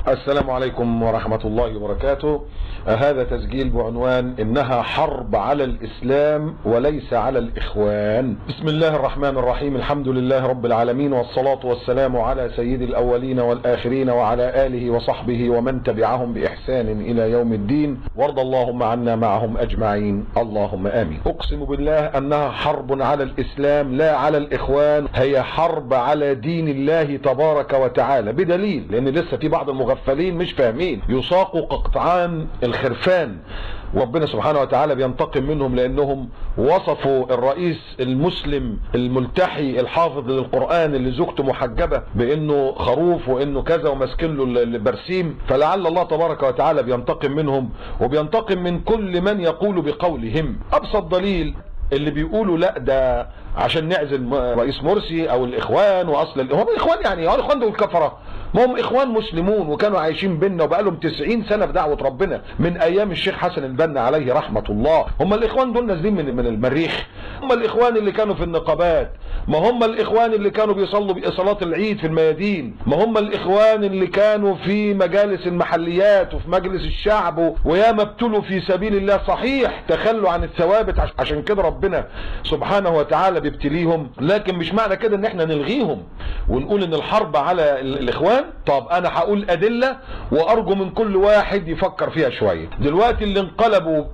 السلام عليكم ورحمة الله وبركاته. هذا تسجيل بعنوان إنها حرب على الإسلام وليس على الإخوان. بسم الله الرحمن الرحيم، الحمد لله رب العالمين، والصلاة والسلام على سيد الأولين والآخرين وعلى آله وصحبه ومن تبعهم بإحسان إلى يوم الدين، وارض اللهم عنا معهم أجمعين، اللهم آمين. أقسم بالله أنها حرب على الإسلام لا على الإخوان، هي حرب على دين الله تبارك وتعالى، بدليل لأن لسه في بعض المغفلين مش فاهمين، يساقوا قطعان الخرفان، وربنا سبحانه وتعالى بينتقم منهم لأنهم وصفوا الرئيس المسلم الملتحي الحافظ للقرآن اللي زوجته محجبة بأنه خروف وأنه كذا وماسكين له البرسيم، فلعل الله تبارك وتعالى بينتقم منهم وبينتقم من كل من يقول بقولهم. أبسط دليل اللي بيقولوا لا ده عشان نعزل رئيس مرسي او الاخوان، واصل هم الاخوان يعني هو الاخوان دول كفره؟ ما هم اخوان مسلمون وكانوا عايشين بينا وبقالهم 90 سنه في دعوه ربنا من ايام الشيخ حسن البنا عليه رحمه الله. هم الاخوان دول نازلين من المريخ؟ هم الاخوان اللي كانوا في النقابات؟ ما هم الاخوان اللي كانوا بيصلوا صلاه العيد في الميادين؟ ما هم الاخوان اللي كانوا في مجالس المحليات وفي مجلس الشعب وياما ابتلوا في سبيل الله؟ صحيح تخلوا عن الثوابت، عشان كده ربنا سبحانه وتعالى بيبتليهم، لكن مش معنى كده ان احنا نلغيهم ونقول ان الحرب على الاخوان. طب انا هقول ادله وارجو من كل واحد يفكر فيها شويه. دلوقتي اللي انقلبوا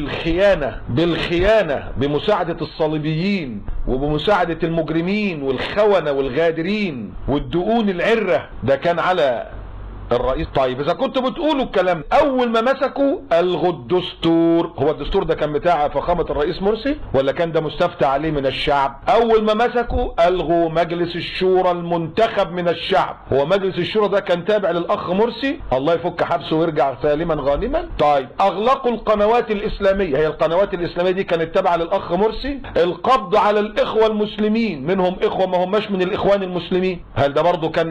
بالخيانه بمساعده الصليبيين وبمساعده المجرمين والخونه والغادرين والدقون العره، ده كان على الرئيس. طيب اذا كنتوا بتقولوا الكلام، اول ما مسكوا الغوا الدستور. هو الدستور ده كان بتاع فخامه الرئيس مرسي ولا كان ده مستفتى عليه من الشعب؟ اول ما مسكوا الغوا مجلس الشورى المنتخب من الشعب. هو مجلس الشورى ده كان تابع للاخ مرسي، الله يفك حبسه ويرجع سالما غانما. طيب اغلقوا القنوات الاسلاميه، هي القنوات الاسلاميه دي كانت تابعه للاخ مرسي. القبض على الاخوه المسلمين، منهم اخوه ما هماش من الاخوان المسلمين، هل ده برضو كان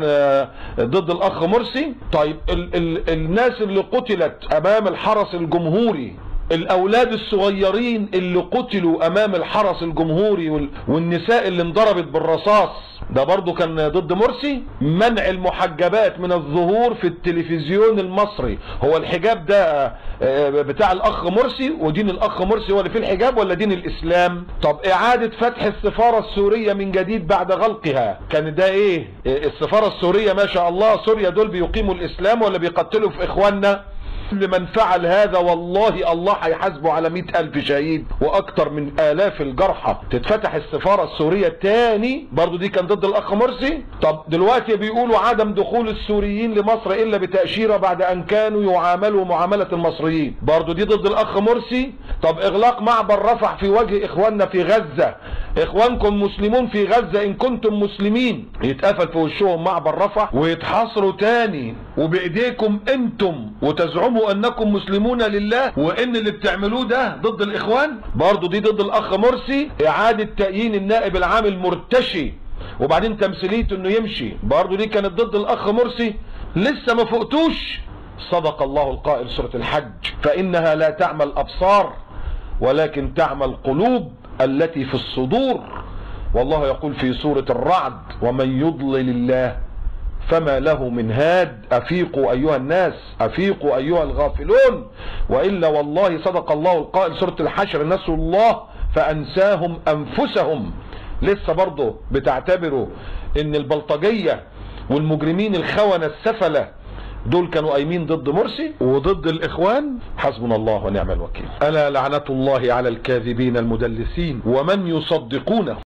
ضد الاخ مرسي؟ طيب الناس اللي قتلت امام الحرس الجمهوري، الاولاد الصغيرين اللي قتلوا امام الحرس الجمهوري والنساء اللي انضربت بالرصاص، ده برضو كان ضد مرسي. منع المحجبات من الظهور في التلفزيون المصري، هو الحجاب ده بتاع الاخ مرسي ودين الاخ مرسي هو اللي فيه الحجاب ولا دين الاسلام؟ طب اعادة فتح السفارة السورية من جديد بعد غلقها، كان ده ايه؟ السفارة السورية ما شاء الله، سوريا دول بيقيموا الاسلام ولا بيقتلوا في اخواننا؟ لمن فعل هذا والله الله هيحاسبه على 100,000 شهيد واكتر من الاف الجرحى. تتفتح السفارة السورية تاني، برضو دي كان ضد الاخ مرسي. طب دلوقتي بيقولوا عدم دخول السوريين لمصر الا بتأشيرة بعد ان كانوا يعاملوا معاملة المصريين، برضو دي ضد الاخ مرسي. طب اغلاق معبر رفح في وجه اخواننا في غزة، اخوانكم مسلمون في غزة ان كنتم مسلمين، يتقفل في وشهم معبر رفح ويتحاصروا تاني وبايديكم انتم وتزعموا انكم مسلمون لله، وان اللي بتعملوه ده ضد الاخوان، برضو دي ضد الاخ مرسي. اعادة تأيين النائب العام المرتشي وبعدين تمثيليته انه يمشي، برضو دي كانت ضد الاخ مرسي. لسه ما فقتوش؟ صدق الله القائل سورة الحج، فانها لا تعمى الابصار ولكن تعمى القلوب التي في الصدور. والله يقول في سورة الرعد: ومن يضلل الله فما له من هاد، افيقوا ايها الناس، افيقوا ايها الغافلون. والا والله صدق الله القائل سورة الحشر: نسوا الله فانساهم انفسهم. لسه برضه بتعتبروا ان البلطجية والمجرمين الخونة السفلة دول كانوا قايمين ضد مرسي وضد الاخوان؟ حسبنا الله ونعم الوكيل. الا لعنة الله على الكاذبين المدلسين ومن يصدقونه.